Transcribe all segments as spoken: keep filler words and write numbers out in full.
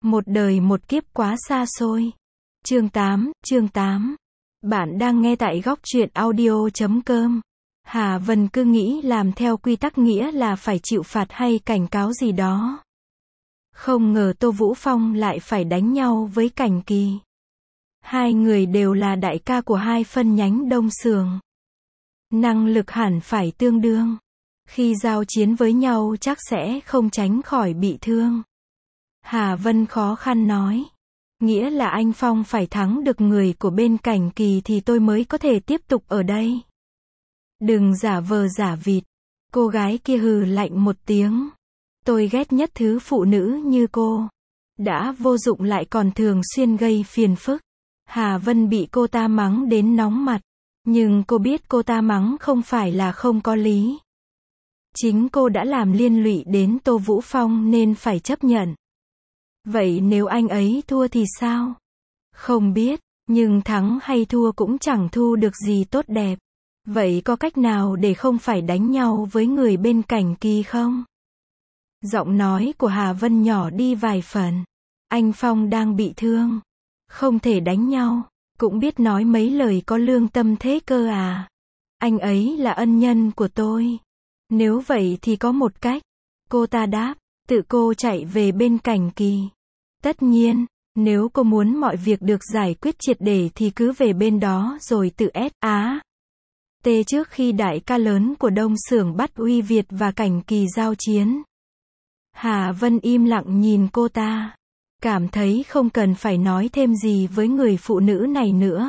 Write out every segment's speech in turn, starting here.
Một đời một kiếp quá xa xôi. Chương tám, chương tám. Bạn đang nghe tại góc truyện audio chấm com. Hà Vân cứ nghĩ làm theo quy tắc nghĩa là phải chịu phạt hay cảnh cáo gì đó. Không ngờ Tô Vũ Phong lại phải đánh nhau với Cảnh Kỳ. Hai người đều là đại ca của hai phân nhánh Đông Sường. Năng lực hẳn phải tương đương. Khi giao chiến với nhau chắc sẽ không tránh khỏi bị thương. Hà Vân khó khăn nói. Nghĩa là anh Phong phải thắng được người của bên Cảnh Kỳ thì tôi mới có thể tiếp tục ở đây. Đừng giả vờ giả vịt. Cô gái kia hừ lạnh một tiếng. Tôi ghét nhất thứ phụ nữ như cô. Đã vô dụng lại còn thường xuyên gây phiền phức. Hà Vân bị cô ta mắng đến nóng mặt. Nhưng cô biết cô ta mắng không phải là không có lý. Chính cô đã làm liên lụy đến Tô Vũ Phong nên phải chấp nhận. Vậy nếu anh ấy thua thì sao? Không biết, nhưng thắng hay thua cũng chẳng thu được gì tốt đẹp. Vậy có cách nào để không phải đánh nhau với người bên Cảnh Kỳ không? Giọng nói của Hà Vân nhỏ đi vài phần. Anh Phong đang bị thương. Không thể đánh nhau. Cũng biết nói mấy lời có lương tâm thế cơ à? Anh ấy là ân nhân của tôi. Nếu vậy thì có một cách. Cô ta đáp, tự cô chạy về bên Cảnh Kỳ. Tất nhiên, nếu cô muốn mọi việc được giải quyết triệt để thì cứ về bên đó rồi tự ét á. Tê trước khi đại ca lớn của Đông Sưởng bắt Uy Việt và Cảnh Kỳ giao chiến. Hà Vân im lặng nhìn cô ta. Cảm thấy không cần phải nói thêm gì với người phụ nữ này nữa.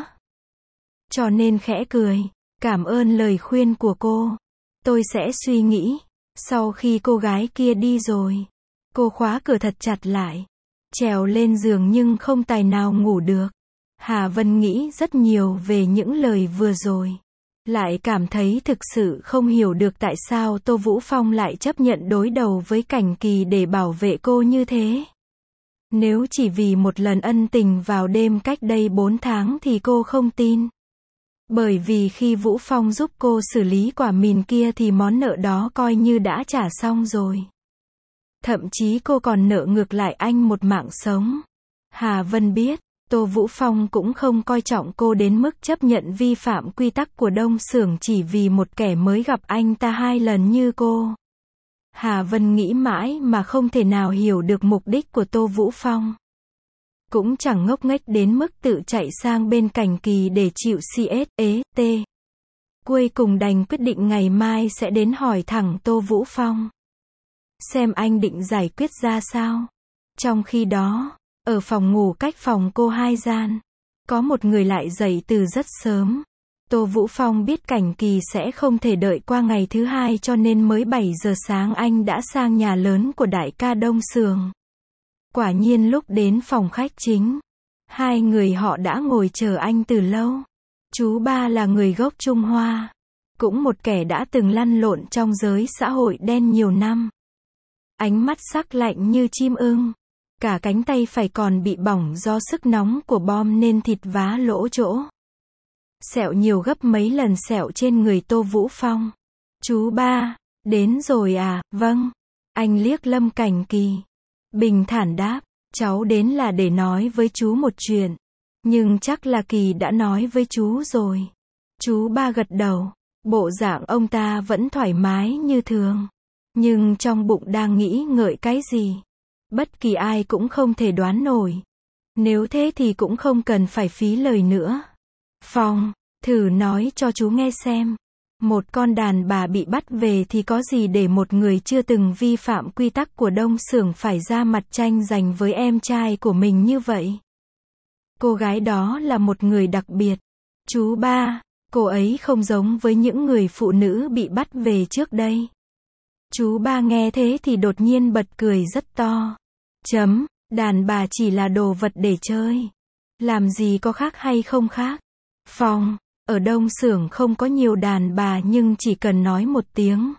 Cho nên khẽ cười. Cảm ơn lời khuyên của cô. Tôi sẽ suy nghĩ. Sau khi cô gái kia đi rồi, cô khóa cửa thật chặt lại. Trèo lên giường nhưng không tài nào ngủ được. Hà Vân nghĩ rất nhiều về những lời vừa rồi. Lại cảm thấy thực sự không hiểu được tại sao Tô Vũ Phong lại chấp nhận đối đầu với Cảnh Kỳ để bảo vệ cô như thế. Nếu chỉ vì một lần ân tình vào đêm cách đây bốn tháng thì cô không tin. Bởi vì khi Vũ Phong giúp cô xử lý quả mìn kia thì món nợ đó coi như đã trả xong rồi. Thậm chí cô còn nợ ngược lại anh một mạng sống. Hà Vân biết, Tô Vũ Phong cũng không coi trọng cô đến mức chấp nhận vi phạm quy tắc của Đông Sưởng chỉ vì một kẻ mới gặp anh ta hai lần như cô. Hà Vân nghĩ mãi mà không thể nào hiểu được mục đích của Tô Vũ Phong. Cũng chẳng ngốc nghếch đến mức tự chạy sang bên Cảnh Kỳ để chịu xê ét ế tê. Cuối cùng đành quyết định ngày mai sẽ đến hỏi thẳng Tô Vũ Phong. Xem anh định giải quyết ra sao. Trong khi đó, ở phòng ngủ cách phòng cô hai gian, có một người lại dậy từ rất sớm. Tô Vũ Phong biết Cảnh Kỳ sẽ không thể đợi qua ngày thứ hai cho nên mới bảy giờ sáng anh đã sang nhà lớn của đại ca Đông Sường. Quả nhiên lúc đến phòng khách chính, hai người họ đã ngồi chờ anh từ lâu. Chú ba là người gốc Trung Hoa, cũng một kẻ đã từng lăn lộn trong giới xã hội đen nhiều năm. Ánh mắt sắc lạnh như chim ưng. Cả cánh tay phải còn bị bỏng do sức nóng của bom nên thịt vá lỗ chỗ. Sẹo nhiều gấp mấy lần sẹo trên người Tô Vũ Phong. Chú ba, đến rồi à? Vâng. Anh liếc Lâm Cảnh Kỳ. Bình thản đáp, cháu đến là để nói với chú một chuyện. Nhưng chắc là Kỳ đã nói với chú rồi. Chú ba gật đầu. Bộ dạng ông ta vẫn thoải mái như thường. Nhưng trong bụng đang nghĩ ngợi cái gì. Bất kỳ ai cũng không thể đoán nổi. Nếu thế thì cũng không cần phải phí lời nữa. Phong, thử nói cho chú nghe xem. Một con đàn bà bị bắt về thì có gì để một người chưa từng vi phạm quy tắc của Đông Sưởng phải ra mặt tranh giành với em trai của mình như vậy? Cô gái đó là một người đặc biệt. Chú ba, cô ấy không giống với những người phụ nữ bị bắt về trước đây. Chú ba nghe thế thì đột nhiên bật cười rất to. Chấm, đàn bà chỉ là đồ vật để chơi. Làm gì có khác hay không khác. Phong, ở Đông Sưởng không có nhiều đàn bà nhưng chỉ cần nói một tiếng.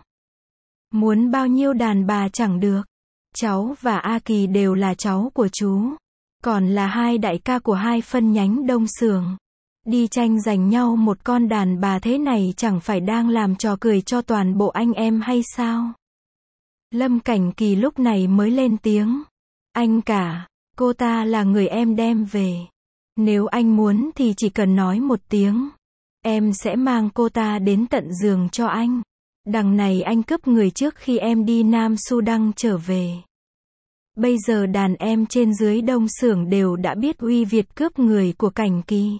Muốn bao nhiêu đàn bà chẳng được. Cháu và A Kỳ đều là cháu của chú. Còn là hai đại ca của hai phân nhánh Đông Sưởng. Đi tranh giành nhau một con đàn bà thế này chẳng phải đang làm trò cười cho toàn bộ anh em hay sao? Lâm Cảnh Kỳ lúc này mới lên tiếng. Anh cả, Cô ta là người em đem về. Nếu anh muốn thì chỉ cần nói một tiếng. Em sẽ mang cô ta đến tận giường cho anh. Đằng này anh cướp người trước khi em đi Nam Sudan trở về. Bây giờ đàn em trên dưới Đông Xưởng đều đã biết Uy Việt cướp người của Cảnh Kỳ.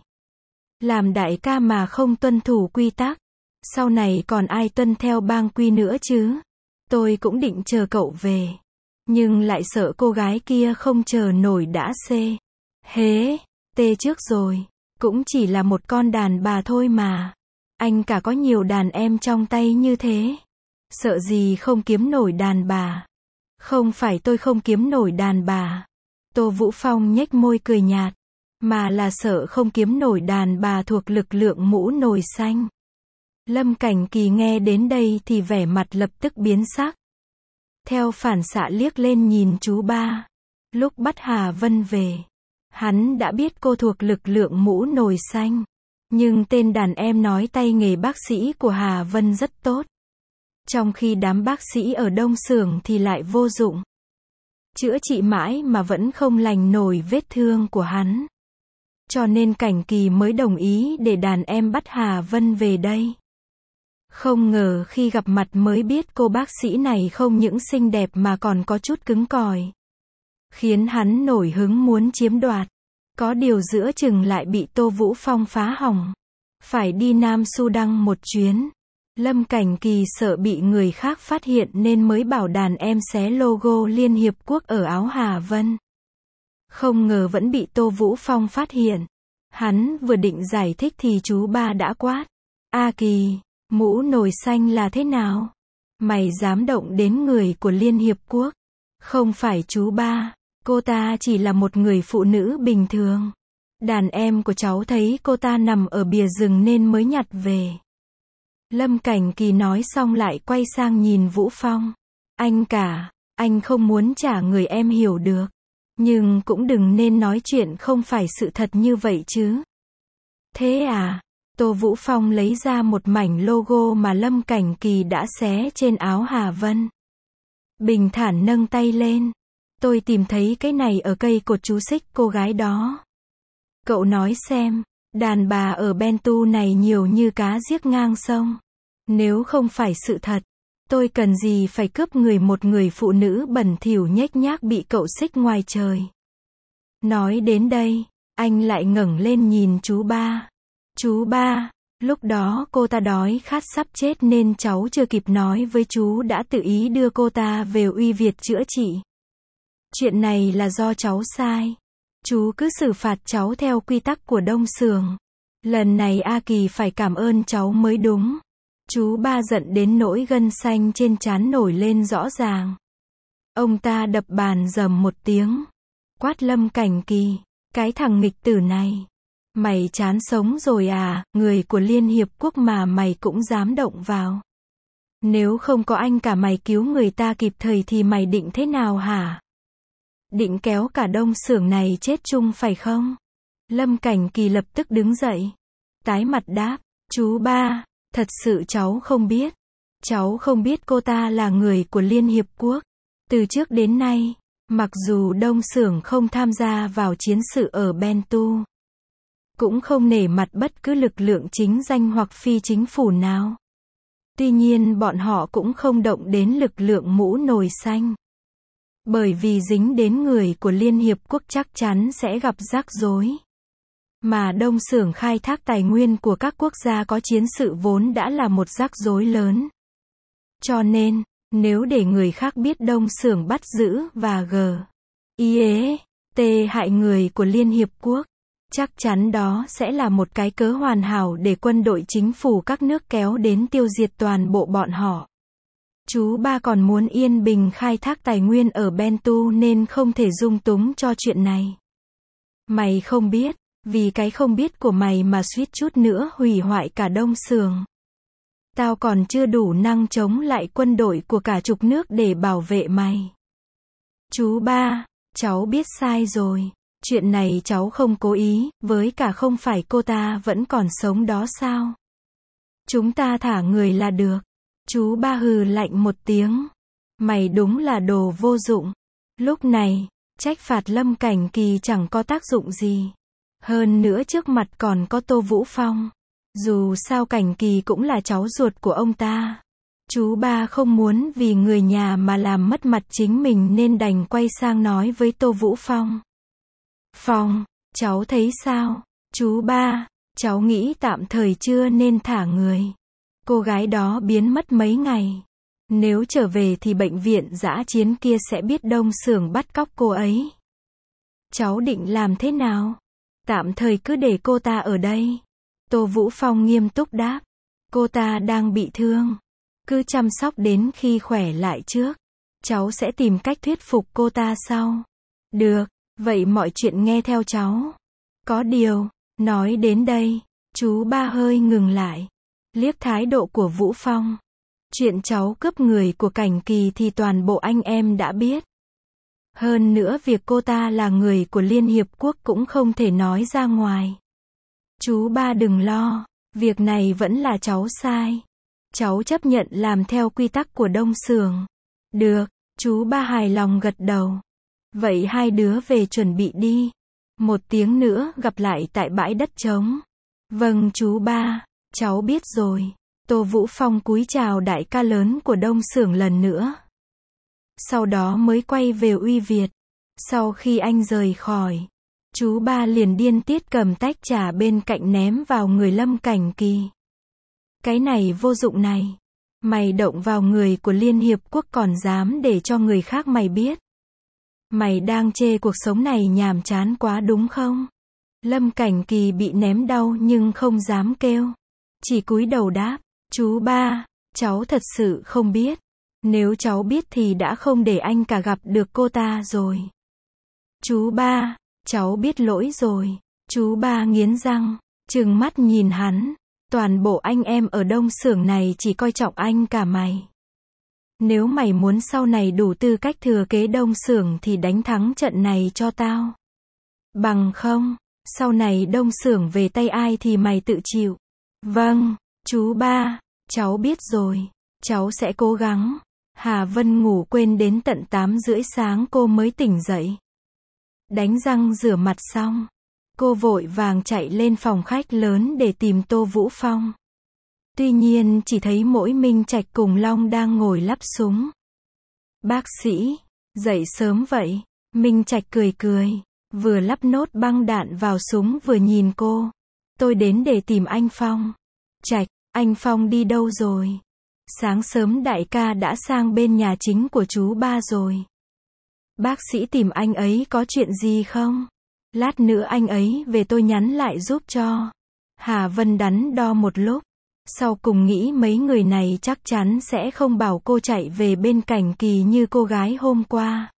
Làm đại ca mà không tuân thủ quy tắc. Sau này còn ai tuân theo bang quy nữa chứ? Tôi cũng định chờ cậu về. Nhưng lại sợ cô gái kia không chờ nổi đã xê. Hế, tê trước rồi. Cũng chỉ là một con đàn bà thôi mà. Anh cả có nhiều đàn em trong tay như thế. Sợ gì không kiếm nổi đàn bà. Không phải tôi không kiếm nổi đàn bà. Tô Vũ Phong nhếch môi cười nhạt. Mà là sợ không kiếm nổi đàn bà thuộc lực lượng mũ nồi xanh. Lâm Cảnh Kỳ nghe đến đây thì vẻ mặt lập tức biến sắc. Theo phản xạ liếc lên nhìn chú ba. Lúc bắt Hà Vân về, hắn đã biết cô thuộc lực lượng mũ nồi xanh. Nhưng tên đàn em nói tay nghề bác sĩ của Hà Vân rất tốt. Trong khi đám bác sĩ ở Đông Xưởng thì lại vô dụng. Chữa trị mãi mà vẫn không lành nổi vết thương của hắn. Cho nên Cảnh Kỳ mới đồng ý để đàn em bắt Hà Vân về đây. Không ngờ khi gặp mặt mới biết cô bác sĩ này không những xinh đẹp mà còn có chút cứng cỏi. Khiến hắn nổi hứng muốn chiếm đoạt. Có điều giữa chừng lại bị Tô Vũ Phong phá hỏng. Phải đi Nam Sudan một chuyến. Lâm Cảnh Kỳ sợ bị người khác phát hiện nên mới bảo đàn em xé logo Liên Hiệp Quốc ở áo Hà Vân. Không ngờ vẫn bị Tô Vũ Phong phát hiện. Hắn vừa định giải thích thì chú ba đã quát. A Kỳ, mũ nồi xanh là thế nào? Mày dám động đến người của Liên Hiệp Quốc? Không phải chú ba, cô ta chỉ là một người phụ nữ bình thường. Đàn em của cháu thấy cô ta nằm ở bìa rừng nên mới nhặt về. Lâm Cảnh Kỳ nói xong lại quay sang nhìn Vũ Phong. Anh cả, anh không muốn trả người em hiểu được. Nhưng cũng đừng nên nói chuyện không phải sự thật như vậy chứ. Thế à? Tô Vũ Phong lấy ra một mảnh logo mà Lâm Cảnh Kỳ đã xé trên áo Hà Vân. Bình thản nâng tay lên. Tôi tìm thấy cái này ở cây cột chú xích cô gái đó. Cậu nói xem, đàn bà ở Bentu này nhiều như cá giết ngang sông. Nếu không phải sự thật, tôi cần gì phải cướp người một người phụ nữ bẩn thỉu nhếch nhác bị cậu xích ngoài trời. Nói đến đây, anh lại ngẩng lên nhìn chú ba. Chú ba, lúc đó cô ta đói khát sắp chết nên cháu chưa kịp nói với chú đã tự ý đưa cô ta về Uy Việt chữa trị. Chuyện này là do cháu sai. Chú cứ xử phạt cháu theo quy tắc của Đông Xưởng. Lần này A Kỳ phải cảm ơn cháu mới đúng. Chú ba giận đến nỗi gân xanh trên trán nổi lên rõ ràng. Ông ta đập bàn rầm một tiếng. Quát Lâm Cảnh Kỳ, cái thằng nghịch tử này. Mày chán sống rồi à, người của Liên Hiệp Quốc mà mày cũng dám động vào. Nếu không có anh cả mày cứu người ta kịp thời thì mày định thế nào hả? Định kéo cả Đông Xưởng này chết chung phải không? Lâm Cảnh Kỳ lập tức đứng dậy. Tái mặt đáp, chú ba, thật sự cháu không biết. Cháu không biết cô ta là người của Liên Hiệp Quốc. Từ trước đến nay, mặc dù Đông Xưởng không tham gia vào chiến sự ở Bentu, cũng không nể mặt bất cứ lực lượng chính danh hoặc phi chính phủ nào. Tuy nhiên bọn họ cũng không động đến lực lượng mũ nồi xanh. Bởi vì dính đến người của Liên Hiệp Quốc chắc chắn sẽ gặp rắc rối. Mà Đông Xưởng khai thác tài nguyên của các quốc gia có chiến sự vốn đã là một rắc rối lớn. Cho nên, nếu để người khác biết Đông Xưởng bắt giữ và g i ê t hại người của Liên Hiệp Quốc, chắc chắn đó sẽ là một cái cớ hoàn hảo để quân đội chính phủ các nước kéo đến tiêu diệt toàn bộ bọn họ. Chú ba còn muốn yên bình khai thác tài nguyên ở Bentu nên không thể dung túng cho chuyện này. Mày không biết, vì cái không biết của mày mà suýt chút nữa hủy hoại cả Đông Xưởng. Tao còn chưa đủ năng chống lại quân đội của cả chục nước để bảo vệ mày. Chú ba, cháu biết sai rồi. Chuyện này cháu không cố ý, với cả không phải cô ta vẫn còn sống đó sao? Chúng ta thả người là được. Chú ba hừ lạnh một tiếng. Mày đúng là đồ vô dụng. Lúc này, Trách phạt Lâm Cảnh Kỳ chẳng có tác dụng gì. Hơn nữa trước mặt còn có Tô Vũ Phong. Dù sao Cảnh Kỳ cũng là cháu ruột của ông ta. Chú ba không muốn vì người nhà mà làm mất mặt chính mình nên đành quay sang nói với Tô Vũ Phong. Phong, cháu thấy sao? Chú ba, cháu nghĩ tạm thời chưa nên thả người. Cô gái đó biến mất mấy ngày. Nếu trở về thì bệnh viện dã chiến kia sẽ biết Đông Xưởng bắt cóc cô ấy. Cháu định làm thế nào? Tạm thời cứ để cô ta ở đây. Tô Vũ Phong nghiêm túc đáp. Cô ta đang bị thương. Cứ chăm sóc đến khi khỏe lại trước. Cháu sẽ tìm cách thuyết phục cô ta sau. Được, vậy mọi chuyện nghe theo cháu. Có điều, nói đến đây, chú ba hơi ngừng lại. Liếc thái độ của Vũ Phong. Chuyện cháu cướp người của Cảnh Kỳ thì toàn bộ anh em đã biết. Hơn nữa việc cô ta là người của Liên Hiệp Quốc cũng không thể nói ra ngoài. Chú ba đừng lo, việc này vẫn là cháu sai. Cháu chấp nhận làm theo quy tắc của Đông Xưởng. Được, chú ba hài lòng gật đầu. Vậy hai đứa về chuẩn bị đi. Một tiếng nữa gặp lại tại bãi đất trống. Vâng chú ba, cháu biết rồi. Tô Vũ Phong cúi chào đại ca lớn của Đông Xưởng lần nữa. Sau đó mới quay về Uy Việt. Sau khi anh rời khỏi, chú ba liền điên tiết cầm tách trà bên cạnh ném vào người Lâm Cảnh Kỳ. Cái này vô dụng này. Mày động vào người của Liên Hiệp Quốc còn dám để cho người khác mày biết. Mày đang chê cuộc sống này nhàm chán quá đúng không? Lâm Cảnh Kỳ bị ném đau nhưng không dám kêu. Chỉ cúi đầu đáp. Chú ba, cháu thật sự không biết. Nếu cháu biết thì đã không để anh cả gặp được cô ta rồi. Chú ba, cháu biết lỗi rồi. Chú ba nghiến răng, trừng mắt nhìn hắn. Toàn bộ anh em ở Đông Xưởng này chỉ coi trọng anh cả mày. Nếu mày muốn sau này đủ tư cách thừa kế Đông Xưởng thì đánh thắng trận này cho tao. Bằng không, sau này Đông Xưởng về tay ai thì mày tự chịu. Vâng, chú ba, cháu biết rồi. Cháu sẽ cố gắng. Hà Vân ngủ quên đến tận tám rưỡi sáng cô mới tỉnh dậy. Đánh răng rửa mặt xong, cô vội vàng chạy lên phòng khách lớn để tìm Tô Vũ Phong. Tuy nhiên chỉ thấy mỗi Minh Trạch cùng Long đang ngồi lắp súng. Bác sĩ, dậy sớm vậy. Minh Trạch cười cười, vừa lắp nốt băng đạn vào súng vừa nhìn cô. Tôi đến để tìm anh Phong. Trạch, anh Phong đi đâu rồi? Sáng sớm đại ca đã sang bên nhà chính của chú ba rồi. Bác sĩ tìm anh ấy có chuyện gì không? Lát nữa anh ấy về tôi nhắn lại giúp cho. Hà Vân đắn đo một lúc. Sau cùng nghĩ mấy người này chắc chắn sẽ không bảo cô chạy về bên Cảnh Kỳ như cô gái hôm qua.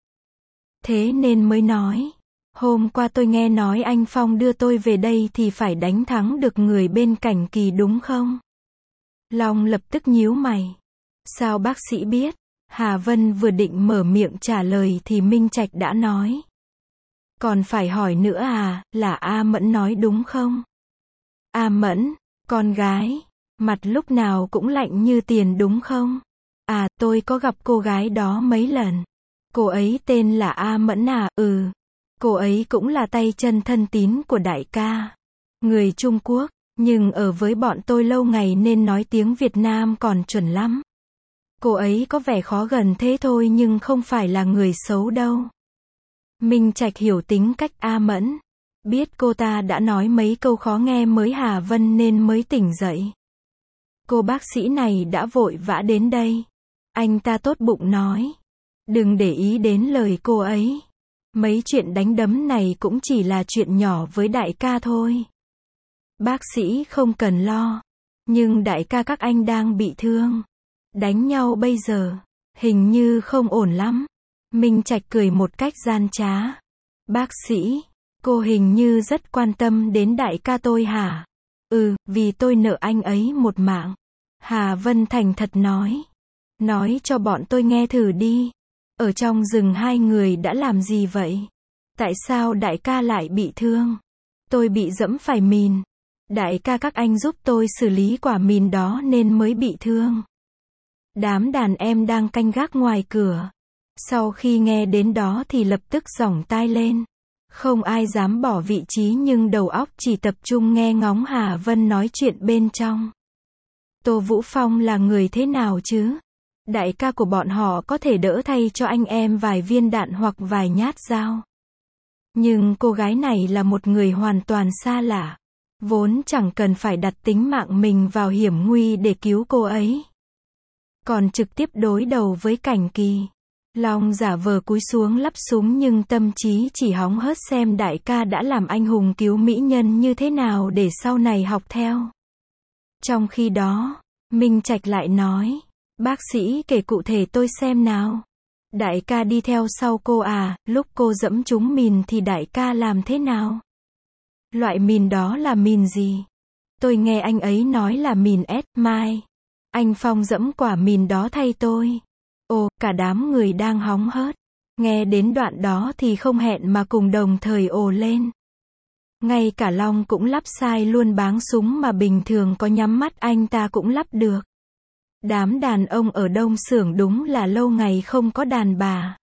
Thế nên mới nói. Hôm qua tôi nghe nói anh Phong đưa tôi về đây thì phải đánh thắng được người bên Cảnh Kỳ đúng không? Long lập tức nhíu mày. Sao bác sĩ biết? Hà Vân vừa định mở miệng trả lời thì Minh Trạch đã nói. Còn phải hỏi nữa à, là A Mẫn nói đúng không? A Mẫn, con gái, mặt lúc nào cũng lạnh như tiền đúng không? À, tôi có gặp cô gái đó mấy lần. Cô ấy tên là A Mẫn à? Ừ. Cô ấy cũng là tay chân thân tín của đại ca. Người Trung Quốc, nhưng ở với bọn tôi lâu ngày nên nói tiếng Việt Nam còn chuẩn lắm. Cô ấy có vẻ khó gần thế thôi nhưng không phải là người xấu đâu. Minh Trạch hiểu tính cách A Mẫn. Biết cô ta đã nói mấy câu khó nghe mới Hà Vân nên mới tỉnh dậy. Cô bác sĩ này đã vội vã đến đây. Anh ta tốt bụng nói. Đừng để ý đến lời cô ấy. Mấy chuyện đánh đấm này cũng chỉ là chuyện nhỏ với đại ca thôi. Bác sĩ không cần lo. Nhưng đại ca các anh đang bị thương. Đánh nhau bây giờ, hình như không ổn lắm. Minh Trạch cười một cách gian trá. Bác sĩ, cô hình như rất quan tâm đến đại ca tôi hả? Ừ, vì tôi nợ anh ấy một mạng. Hà Vân thành thật nói. Nói cho bọn tôi nghe thử đi. Ở trong rừng hai người đã làm gì vậy? Tại sao đại ca lại bị thương? Tôi bị dẫm phải mìn. Đại ca các anh giúp tôi xử lý quả mìn đó nên mới bị thương. Đám đàn em đang canh gác ngoài cửa. Sau khi nghe đến đó thì lập tức giỏng tai lên. Không ai dám bỏ vị trí nhưng đầu óc chỉ tập trung nghe ngóng Hà Vân nói chuyện bên trong. Tô Vũ Phong là người thế nào chứ? Đại ca của bọn họ có thể đỡ thay cho anh em vài viên đạn hoặc vài nhát dao. Nhưng cô gái này là một người hoàn toàn xa lạ. Vốn chẳng cần phải đặt tính mạng mình vào hiểm nguy để cứu cô ấy. Còn trực tiếp đối đầu với Cảnh Kỳ. Long giả vờ cúi xuống lắp súng nhưng tâm trí chỉ hóng hớt xem đại ca đã làm anh hùng cứu mỹ nhân như thế nào để sau này học theo. Trong khi đó, Minh Trạch lại nói, bác sĩ kể cụ thể tôi xem nào. Đại ca đi theo sau cô à, lúc cô dẫm trúng mìn thì đại ca làm thế nào? Loại mìn đó là mìn gì? Tôi nghe anh ấy nói là mìn S Mai. Anh Phong dẫm quả mìn đó thay tôi. Ồ, cả đám người đang hóng hớt. Nghe đến đoạn đó thì không hẹn mà cùng đồng thời ồ lên. Ngay cả Long cũng lắp sai luôn báng súng mà bình thường có nhắm mắt anh ta cũng lắp được. Đám đàn ông ở Đông Xưởng đúng là lâu ngày không có đàn bà.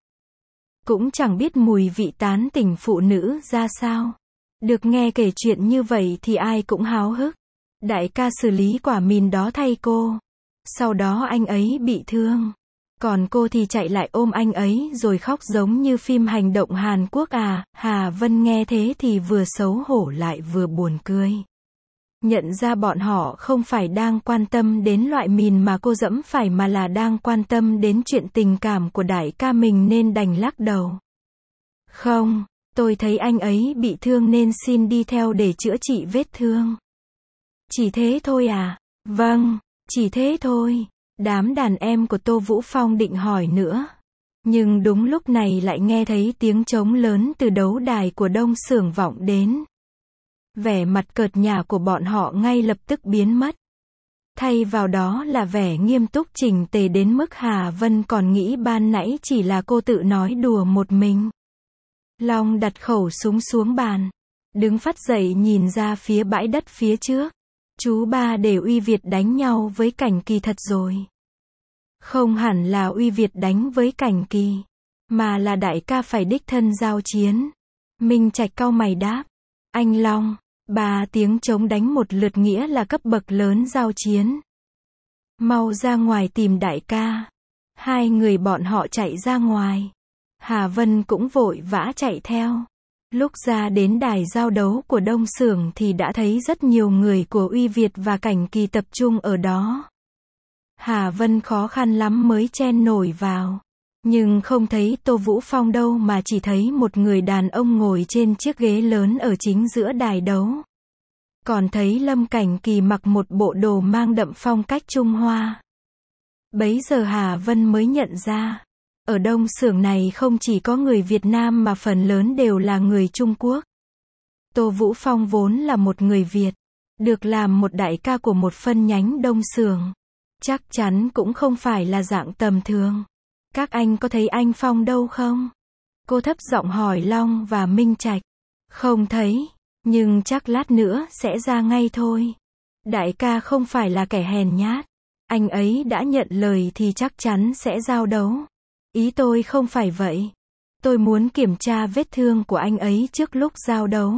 Cũng chẳng biết mùi vị tán tỉnh phụ nữ ra sao. Được nghe kể chuyện như vậy thì ai cũng háo hức. Đại ca xử lý quả mìn đó thay cô. Sau đó anh ấy bị thương. Còn cô thì chạy lại ôm anh ấy rồi khóc giống như phim hành động Hàn Quốc à. Hà Vân nghe thế thì vừa xấu hổ lại vừa buồn cười. Nhận ra bọn họ không phải đang quan tâm đến loại mìn mà cô dẫm phải mà là đang quan tâm đến chuyện tình cảm của đại ca mình nên đành lắc đầu. Không, tôi thấy anh ấy bị thương nên xin đi theo để chữa trị vết thương. Chỉ thế thôi à? Vâng, chỉ thế thôi. Đám đàn em của Tô Vũ Phong định hỏi nữa. Nhưng đúng lúc này lại nghe thấy tiếng trống lớn từ đấu đài của Đông Xưởng vọng đến. Vẻ mặt cợt nhả của bọn họ ngay lập tức biến mất. Thay vào đó là vẻ nghiêm túc chỉnh tề đến mức Hà Vân còn nghĩ ban nãy chỉ là cô tự nói đùa một mình. Long đặt khẩu súng xuống bàn. Đứng phắt dậy nhìn ra phía bãi đất phía trước. Chú ba để Uy Việt đánh nhau với Cảnh Kỳ thật rồi. Không hẳn là Uy Việt đánh với Cảnh Kỳ. Mà là đại ca phải đích thân giao chiến. Minh Trạch cau mày đáp. Anh Long. Ba tiếng trống đánh một lượt nghĩa là cấp bậc lớn giao chiến. Mau ra ngoài tìm đại ca. Hai người bọn họ chạy ra ngoài. Hà Vân cũng vội vã chạy theo. Lúc ra đến đài giao đấu của Đông Xưởng thì đã thấy rất nhiều người của Uy Việt và Cảnh Kỳ tập trung ở đó. Hà Vân khó khăn lắm mới chen nổi vào. Nhưng không thấy Tô Vũ Phong đâu mà chỉ thấy một người đàn ông ngồi trên chiếc ghế lớn ở chính giữa đài đấu. Còn thấy Lâm Cảnh Kỳ mặc một bộ đồ mang đậm phong cách Trung Hoa. Bấy giờ Hà Vân mới nhận ra. Ở Đông Xưởng này không chỉ có người Việt Nam mà phần lớn đều là người Trung Quốc. Tô Vũ Phong vốn là một người Việt. Được làm một đại ca của một phân nhánh Đông Xưởng. Chắc chắn cũng không phải là dạng tầm thường. Các anh có thấy anh Phong đâu không? Cô thấp giọng hỏi Long và Minh Trạch. Không thấy, nhưng chắc lát nữa sẽ ra ngay thôi. Đại ca không phải là kẻ hèn nhát. Anh ấy đã nhận lời thì chắc chắn sẽ giao đấu. Ý tôi không phải vậy. Tôi muốn kiểm tra vết thương của anh ấy trước lúc giao đấu.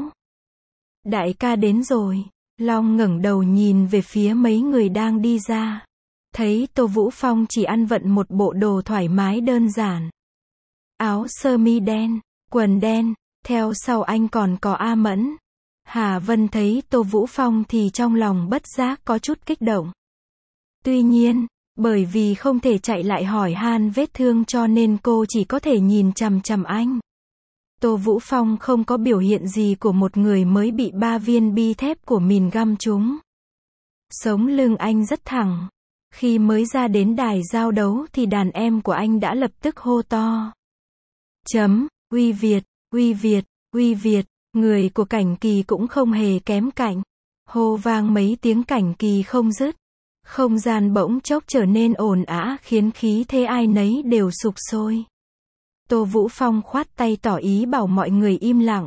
Đại ca đến rồi. Long ngẩng đầu nhìn về phía mấy người đang đi ra. Thấy Tô Vũ Phong chỉ ăn vận một bộ đồ thoải mái đơn giản. Áo sơ mi đen, quần đen, theo sau anh còn có A Mẫn. Hà Vân thấy Tô Vũ Phong thì trong lòng bất giác có chút kích động. Tuy nhiên, bởi vì không thể chạy lại hỏi han vết thương cho nên cô chỉ có thể nhìn chằm chằm anh. Tô Vũ Phong không có biểu hiện gì của một người mới bị ba viên bi thép của mìn găm trúng. Sống lưng anh rất thẳng. Khi mới ra đến đài giao đấu thì đàn em của anh đã lập tức hô to. Chấm, Uy Việt, Uy Việt, Uy Việt, người của Cảnh Kỳ cũng không hề kém cạnh. Hô vang mấy tiếng Cảnh Kỳ không dứt. Không gian bỗng chốc trở nên ồn ào khiến khí thế ai nấy đều sục sôi. Tô Vũ Phong khoát tay tỏ ý bảo mọi người im lặng.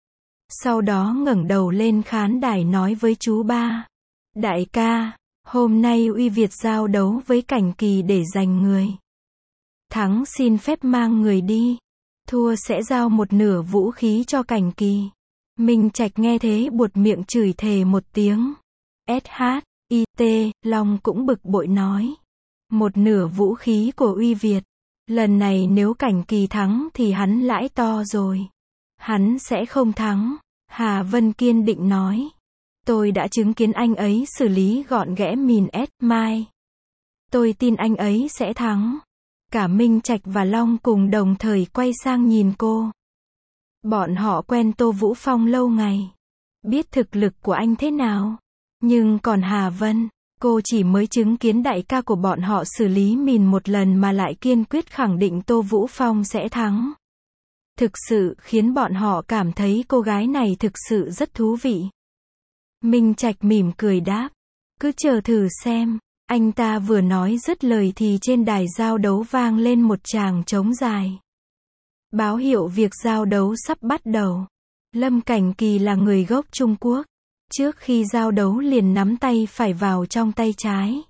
Sau đó ngẩng đầu lên khán đài nói với chú ba. Đại ca, hôm nay Uy Việt giao đấu với Cảnh Kỳ để giành người. thắng xin phép mang người đi, thua sẽ giao một nửa vũ khí cho Cảnh Kỳ. Minh Trạch nghe thế buột miệng chửi thề một tiếng. ét hát i tê, Long cũng bực bội nói. Một nửa vũ khí của Uy Việt. Lần này nếu Cảnh Kỳ thắng thì hắn lãi to rồi. Hắn sẽ không thắng. Hà Vân kiên định nói. Tôi đã chứng kiến anh ấy xử lý gọn ghẽ mìn S. Mai. Tôi tin anh ấy sẽ thắng. Cả Minh Trạch và Long cùng đồng thời quay sang nhìn cô. Bọn họ quen Tô Vũ Phong lâu ngày. Biết thực lực của anh thế nào. Nhưng còn Hà Vân, cô chỉ mới chứng kiến đại ca của bọn họ xử lý mìn một lần mà lại kiên quyết khẳng định Tô Vũ Phong sẽ thắng. Thực sự khiến bọn họ cảm thấy cô gái này thực sự rất thú vị. Minh Trạch mỉm cười đáp. Cứ chờ thử xem. Anh ta vừa nói dứt lời thì trên đài giao đấu vang lên một tràng trống dài. Báo hiệu việc giao đấu sắp bắt đầu. Lâm Cảnh Kỳ là người gốc Trung Quốc. Trước khi giao đấu liền nắm tay phải vào trong tay trái.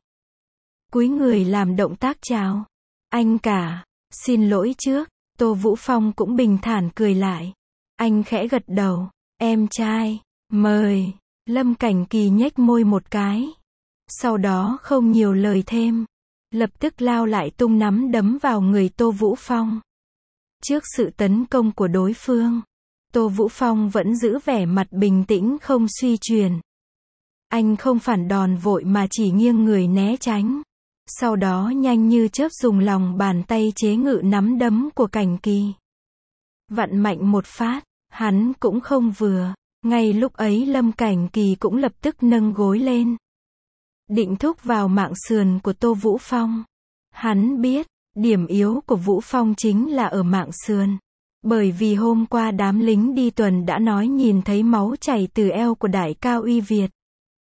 Cúi người làm động tác chào. Anh cả, xin lỗi trước. Tô Vũ Phong cũng bình thản cười lại. Anh khẽ gật đầu. Em trai, mời. Lâm Cảnh Kỳ nhếch môi một cái. Sau đó không nhiều lời thêm. Lập tức lao lại tung nắm đấm vào người Tô Vũ Phong. Trước sự tấn công của đối phương, Tô Vũ Phong vẫn giữ vẻ mặt bình tĩnh không suy chuyển. Anh không phản đòn vội mà chỉ nghiêng người né tránh. Sau đó nhanh như chớp dùng lòng bàn tay chế ngự nắm đấm của Cảnh Kỳ. Vặn mạnh một phát, hắn cũng không vừa. Ngay lúc ấy Lâm Cảnh Kỳ cũng lập tức nâng gối lên. Định thúc vào mạng sườn của Tô Vũ Phong. Hắn biết, điểm yếu của Vũ Phong chính là ở mạng sườn. Bởi vì hôm qua đám lính đi tuần đã nói nhìn thấy máu chảy từ eo của đại ca Uy Việt.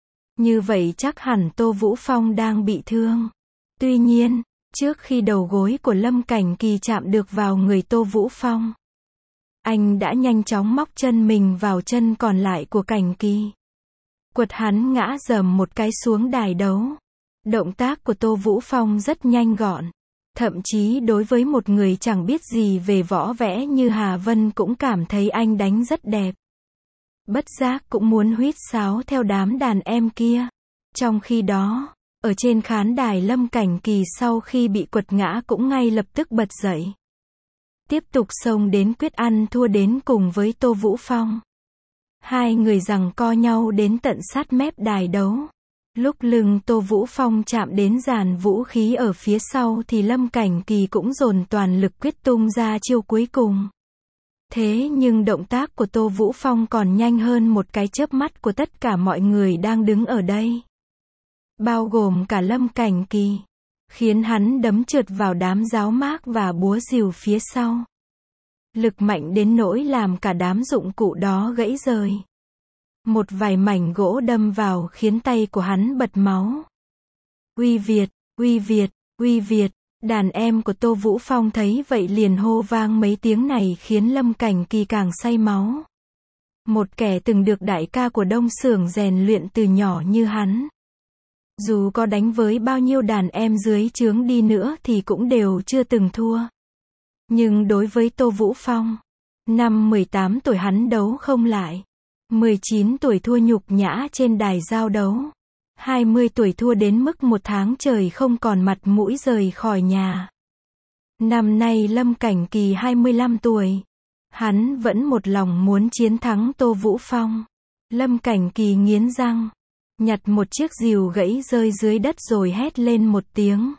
Như vậy chắc hẳn Tô Vũ Phong đang bị thương. Tuy nhiên, trước khi đầu gối của Lâm Cảnh Kỳ chạm được vào người Tô Vũ Phong, anh đã nhanh chóng móc chân mình vào chân còn lại của Cảnh Kỳ. Quật hắn ngã rầm một cái xuống đài đấu. Động tác của Tô Vũ Phong rất nhanh gọn. Thậm chí đối với một người chẳng biết gì về võ vẽ như Hà Vân cũng cảm thấy anh đánh rất đẹp. Bất giác cũng muốn huýt sáo theo đám đàn em kia. Trong khi đó, ở trên khán đài Lâm Cảnh Kỳ sau khi bị quật ngã cũng ngay lập tức bật dậy. Tiếp tục xông đến quyết ăn thua đến cùng với Tô Vũ Phong. Hai người giằng co nhau đến tận sát mép đài đấu. Lúc lưng Tô Vũ Phong chạm đến dàn vũ khí ở phía sau thì Lâm Cảnh Kỳ cũng dồn toàn lực quyết tung ra chiêu cuối cùng. Thế nhưng động tác của Tô Vũ Phong còn nhanh hơn một cái chớp mắt của tất cả mọi người đang đứng ở đây. Bao gồm cả Lâm Cảnh Kỳ. Khiến hắn đấm trượt vào đám giáo mác và búa rìu phía sau. Lực mạnh đến nỗi làm cả đám dụng cụ đó gãy rời. Một vài mảnh gỗ đâm vào khiến tay của hắn bật máu. Uy Việt, Uy Việt, Uy Việt. Đàn em của Tô Vũ Phong thấy vậy liền hô vang mấy tiếng này khiến Lâm Cảnh Kỳ càng say máu. Một kẻ từng được đại ca của Đông Xưởng rèn luyện từ nhỏ như hắn. Dù có đánh với bao nhiêu đàn em dưới trướng đi nữa thì cũng đều chưa từng thua. Nhưng đối với Tô Vũ Phong, năm mười tám tuổi hắn đấu không lại. mười chín tuổi thua nhục nhã trên đài giao đấu. hai mươi tuổi thua đến mức một tháng trời không còn mặt mũi rời khỏi nhà. Năm nay Lâm Cảnh Kỳ hai mươi lăm tuổi. Hắn vẫn một lòng muốn chiến thắng Tô Vũ Phong. Lâm Cảnh Kỳ nghiến răng. Nhặt một chiếc rìu gãy rơi dưới đất rồi hét lên một tiếng.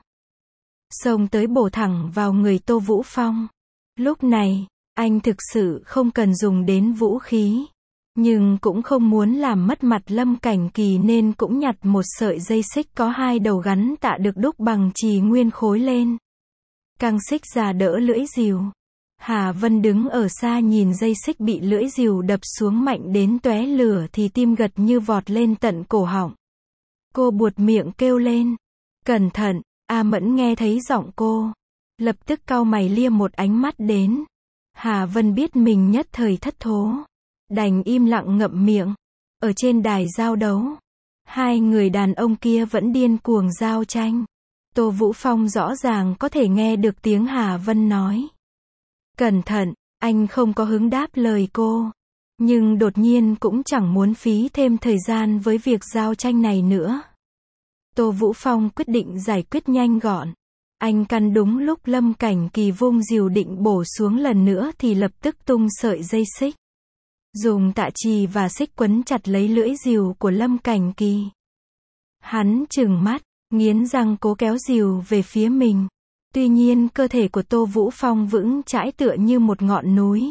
Xông tới bổ thẳng vào người Tô Vũ Phong. Lúc này, anh thực sự không cần dùng đến vũ khí. Nhưng cũng không muốn làm mất mặt Lâm Cảnh Kỳ nên cũng nhặt một sợi dây xích có hai đầu gắn tạ được đúc bằng chì nguyên khối lên. Căng xích ra đỡ lưỡi rìu. Hà Vân đứng ở xa nhìn dây xích bị lưỡi rìu đập xuống mạnh đến tóe lửa thì tim gật như vọt lên tận cổ họng. Cô buột miệng kêu lên. Cẩn thận, A Mẫn nghe thấy giọng cô. Lập tức cau mày lia một ánh mắt đến. Hà Vân biết mình nhất thời thất thố. Đành im lặng ngậm miệng. Ở trên đài giao đấu, hai người đàn ông kia vẫn điên cuồng giao tranh. Tô Vũ Phong rõ ràng có thể nghe được tiếng Hà Vân nói. Cẩn thận, anh không có hứng đáp lời cô. Nhưng đột nhiên cũng chẳng muốn phí thêm thời gian với việc giao tranh này nữa. Tô Vũ Phong quyết định giải quyết nhanh gọn. Anh căn đúng lúc Lâm Cảnh Kỳ vung rìu định bổ xuống lần nữa thì lập tức tung sợi dây xích. Dùng tạ chì và xích quấn chặt lấy lưỡi rìu của Lâm Cảnh Kỳ. Hắn trừng mắt, nghiến răng cố kéo rìu về phía mình. Tuy nhiên cơ thể của Tô Vũ Phong vững chãi tựa như một ngọn núi.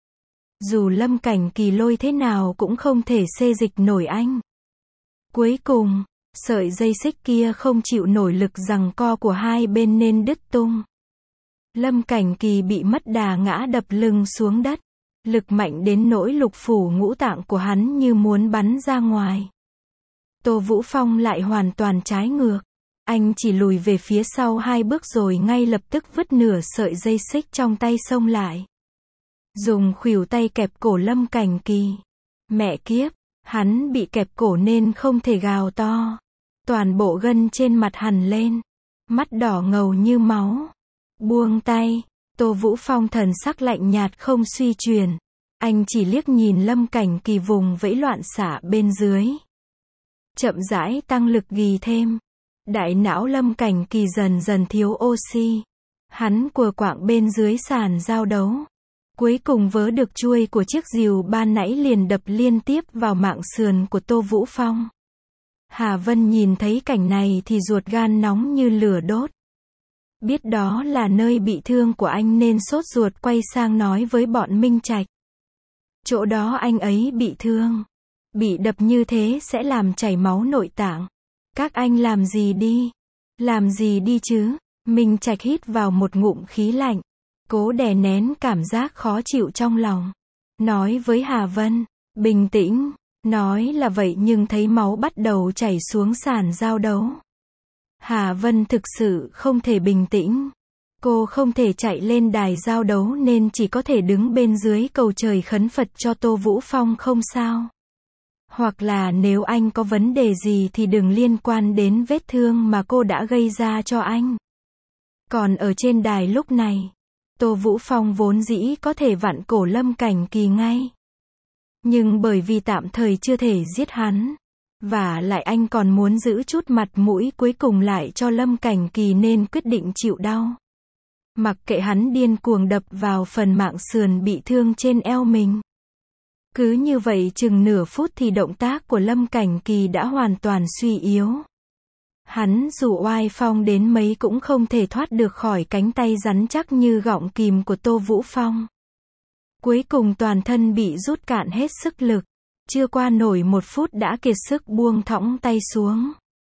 Dù Lâm Cảnh Kỳ lôi thế nào cũng không thể xê dịch nổi anh. Cuối cùng, sợi dây xích kia không chịu nổi lực giằng co của hai bên nên đứt tung. Lâm Cảnh Kỳ bị mất đà ngã đập lưng xuống đất. Lực mạnh đến nỗi lục phủ ngũ tạng của hắn như muốn bắn ra ngoài. Tô Vũ Phong lại hoàn toàn trái ngược. Anh chỉ lùi về phía sau hai bước rồi ngay lập tức vứt nửa sợi dây xích trong tay xông lại. Dùng khuỷu tay kẹp cổ Lâm Cảnh Kỳ. Mẹ kiếp, hắn bị kẹp cổ nên không thể gào to. Toàn bộ gân trên mặt hằn lên. Mắt đỏ ngầu như máu. Buông tay. Tô Vũ Phong thần sắc lạnh nhạt không suy chuyển. Anh chỉ liếc nhìn Lâm Cảnh Kỳ vùng vẫy loạn xạ bên dưới. Chậm rãi tăng lực ghi thêm. Đại não Lâm Cảnh Kỳ dần dần thiếu oxy. Hắn quờ quạng bên dưới sàn giao đấu. Cuối cùng vớ được chuôi của chiếc rìu ban nãy liền đập liên tiếp vào mạng sườn của Tô Vũ Phong. Hà Vân nhìn thấy cảnh này thì ruột gan nóng như lửa đốt. Biết đó là nơi bị thương của anh nên sốt ruột quay sang nói với bọn Minh Trạch. Chỗ đó anh ấy bị thương. Bị đập như thế sẽ làm chảy máu nội tạng. Các anh làm gì đi? Làm gì đi chứ? Minh Trạch hít vào một ngụm khí lạnh. Cố đè nén cảm giác khó chịu trong lòng. Nói với Hà Vân, bình tĩnh. Nói là vậy nhưng thấy máu bắt đầu chảy xuống sàn giao đấu. Hà Vân thực sự không thể bình tĩnh. Cô không thể chạy lên đài giao đấu nên chỉ có thể đứng bên dưới cầu trời khấn Phật cho Tô Vũ Phong không sao. Hoặc là nếu anh có vấn đề gì thì đừng liên quan đến vết thương mà cô đã gây ra cho anh. Còn ở trên đài lúc này, Tô Vũ Phong vốn dĩ có thể vặn cổ Lâm Cảnh Kỳ ngay. Nhưng bởi vì tạm thời chưa thể giết hắn. Và lại anh còn muốn giữ chút mặt mũi cuối cùng lại cho Lâm Cảnh Kỳ nên quyết định chịu đau. Mặc kệ hắn điên cuồng đập vào phần mạng sườn bị thương trên eo mình. Cứ như vậy chừng nửa phút thì động tác của Lâm Cảnh Kỳ đã hoàn toàn suy yếu. Hắn dù oai phong đến mấy cũng không thể thoát được khỏi cánh tay rắn chắc như gọng kìm của Tô Vũ Phong. Cuối cùng toàn thân bị rút cạn hết sức lực. Chưa qua nổi một phút đã kiệt sức buông thõng tay xuống.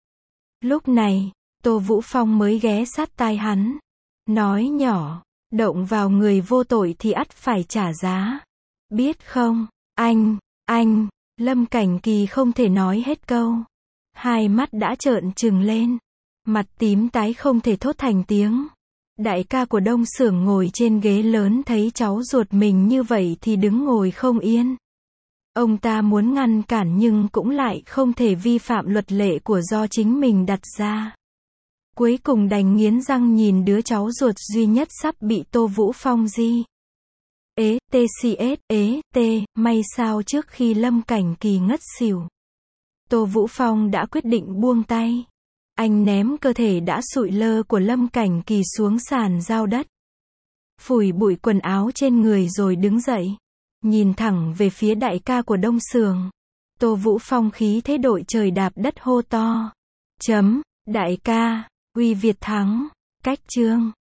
Lúc này, Tô Vũ Phong mới ghé sát tai hắn. Nói nhỏ, động vào người vô tội thì ắt phải trả giá. Biết không, anh, anh, Lâm Cảnh Kỳ không thể nói hết câu. Hai mắt đã trợn trừng lên. Mặt tím tái không thể thốt thành tiếng. Đại ca của Đông Xưởng ngồi trên ghế lớn thấy cháu ruột mình như vậy thì đứng ngồi không yên. Ông ta muốn ngăn cản nhưng cũng lại không thể vi phạm luật lệ của do chính mình đặt ra. Cuối cùng đành nghiến răng nhìn đứa cháu ruột duy nhất sắp bị Tô Vũ Phong di. Ế, tê xê ét, ế, tê, may sao trước khi Lâm Cảnh Kỳ ngất xỉu. Tô Vũ Phong đã quyết định buông tay. Anh ném cơ thể đã sụi lơ của Lâm Cảnh Kỳ xuống sàn giao đất. Phủi bụi quần áo trên người rồi đứng dậy. Nhìn thẳng về phía đại ca của Đông Xưởng. Tô Vũ Phong khí thế đội trời đạp đất hô to. Chấm, đại ca, uy Việt thắng, cách chương.